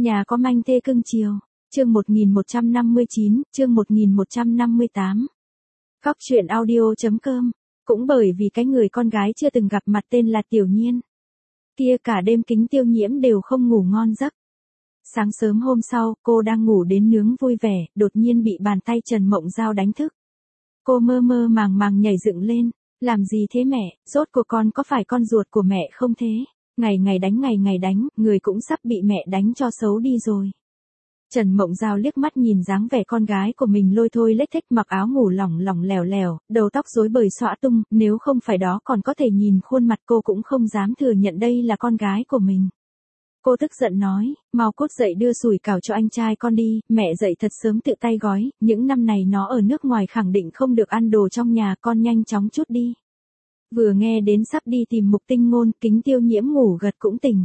Nhà có manh thê cưng chiều. Chương 1159, chương 1158. Khóc chuyện audio.com. Cũng bởi vì cái người con gái chưa từng gặp mặt tên là Tiểu Nhiên. Kia cả đêm Kính Tiêu Nhiễm đều không ngủ ngon giấc. Sáng sớm hôm sau, cô đang ngủ đến nướng vui vẻ, đột nhiên bị bàn tay Trần Mộng Giao đánh thức. Cô mơ mơ màng màng nhảy dựng lên. Làm gì thế mẹ, rốt cuộc con có phải con ruột của mẹ không thế? Ngày ngày đánh, người cũng sắp bị mẹ đánh cho xấu đi rồi. Trần Mộng Giao liếc mắt nhìn dáng vẻ con gái của mình lôi thôi lếch thếch mặc áo ngủ lỏng lỏng lẻo lẻo, đầu tóc rối bời xõa tung, nếu không phải đó còn có thể nhìn khuôn mặt cô cũng không dám thừa nhận đây là con gái của mình. Cô tức giận nói, mau cút dậy đưa sủi cảo cho anh trai con đi, mẹ dậy thật sớm tự tay gói, những năm này nó ở nước ngoài khẳng định không được ăn đồ trong nhà, con nhanh chóng chút đi. Vừa nghe đến sắp đi tìm Mục Tinh Ngôn, Kính Tiêu Nhiễm ngủ gật cũng tỉnh.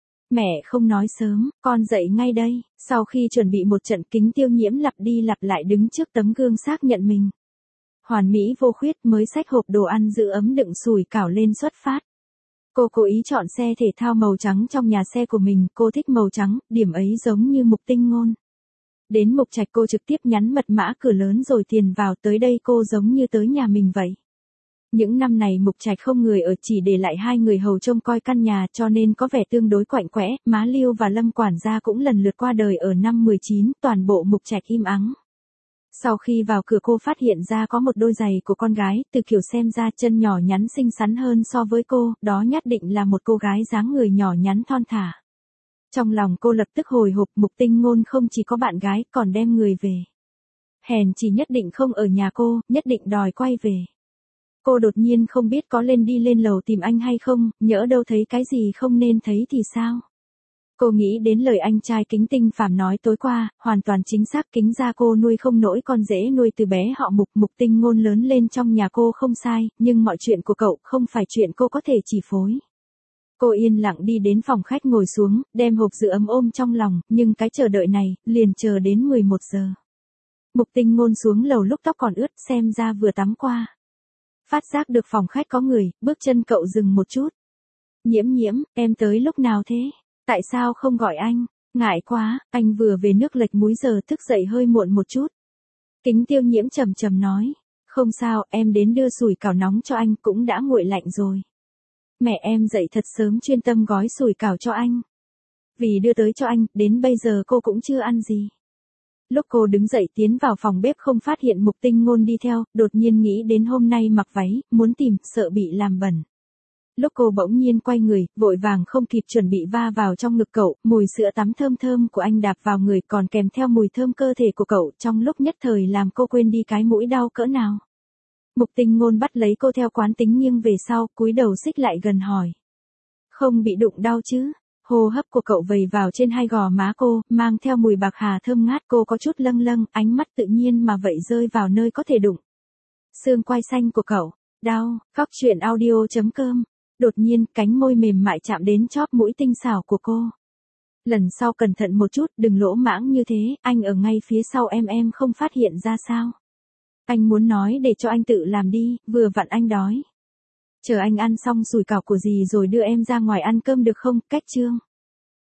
Mẹ không nói sớm, con dậy ngay đây. Sau khi chuẩn bị một trận, Kính Tiêu Nhiễm lặp đi lặp lại đứng trước tấm gương xác nhận mình hoàn mỹ vô khuyết, mới xách hộp đồ ăn giữ ấm đựng sủi cảo lên xuất phát. Cô cố ý chọn xe thể thao màu trắng trong nhà xe của mình, cô thích màu trắng, điểm ấy giống như Mục Tinh Ngôn. Đến Mục Trạch cô trực tiếp nhắn mật mã cửa lớn rồi tiền vào, tới đây cô giống như tới nhà mình vậy. Những năm này Mục Trạch không người ở, chỉ để lại 2 người hầu trông coi căn nhà, cho nên có vẻ tương đối quạnh quẽ. Má Liêu và Lâm quản gia cũng lần lượt qua đời ở năm 19, toàn bộ Mục Trạch im ắng. Sau khi vào cửa cô phát hiện ra có một đôi giày của con gái, từ kiểu xem ra chân nhỏ nhắn xinh xắn hơn so với cô, đó nhất định là một cô gái dáng người nhỏ nhắn thon thả. Trong lòng cô lập tức hồi hộp, Mục Tinh Ngôn không chỉ có bạn gái, còn đem người về. Hèn chỉ nhất định không ở nhà cô, nhất định đòi quay về. Cô đột nhiên không biết có đi lên lầu tìm anh hay không, nhỡ đâu thấy cái gì không nên thấy thì sao? Cô nghĩ đến lời anh trai Kính Tinh Phàm nói tối qua, hoàn toàn chính xác, Kính gia cô nuôi không nổi con dễ nuôi từ bé họ Mục. Mục Tinh Ngôn lớn lên trong nhà cô không sai, nhưng mọi chuyện của cậu không phải chuyện cô có thể chi phối. Cô yên lặng đi đến phòng khách ngồi xuống, đem hộp giữ ấm ôm trong lòng, nhưng cái chờ đợi này, liền chờ đến 11 giờ. Mục Tinh Ngôn xuống lầu lúc tóc còn ướt, xem ra vừa tắm qua. Phát giác được phòng khách có người, bước chân cậu dừng một chút. Nhiễm, em tới lúc nào thế? Tại sao không gọi anh? Ngại quá, anh vừa về nước lệch múi giờ, thức dậy hơi muộn một chút. Kính Tiêu Nhiễm trầm trầm nói. Không sao, em đến đưa sủi cảo nóng cho anh, cũng đã nguội lạnh rồi. Mẹ em dậy thật sớm chuyên tâm gói sủi cảo cho anh. Vì đưa tới cho anh, đến bây giờ cô cũng chưa ăn gì. Lúc cô đứng dậy tiến vào phòng bếp không phát hiện Mục Tinh Ngôn đi theo, đột nhiên nghĩ đến hôm nay mặc váy, muốn tìm, sợ bị làm bẩn. Lúc cô bỗng nhiên quay người, vội vàng không kịp chuẩn bị va vào trong ngực cậu, mùi sữa tắm thơm thơm của anh đạp vào người còn kèm theo mùi thơm cơ thể của cậu, trong lúc nhất thời làm cô quên đi cái mũi đau cỡ nào. Mục Tinh Ngôn bắt lấy cô theo quán tính nghiêng về sau, cúi đầu xích lại gần hỏi. Không bị đụng đau chứ? Hô hấp của cậu vầy vào trên hai gò má cô, mang theo mùi bạc hà thơm ngát, cô có chút lâng lâng, ánh mắt tự nhiên mà vậy rơi vào nơi có thể đụng. Xương quai xanh của cậu, đau. Khóc chuyện audio.com. Đột nhiên, cánh môi mềm mại chạm đến chóp mũi tinh xảo của cô. Lần sau cẩn thận một chút, đừng lỗ mãng như thế, anh ở ngay phía sau em không phát hiện ra sao? Anh muốn nói để cho anh tự làm đi, vừa vặn anh đói. Chờ anh ăn xong sủi cảo của dì rồi đưa em ra ngoài ăn cơm được không? Cách chương.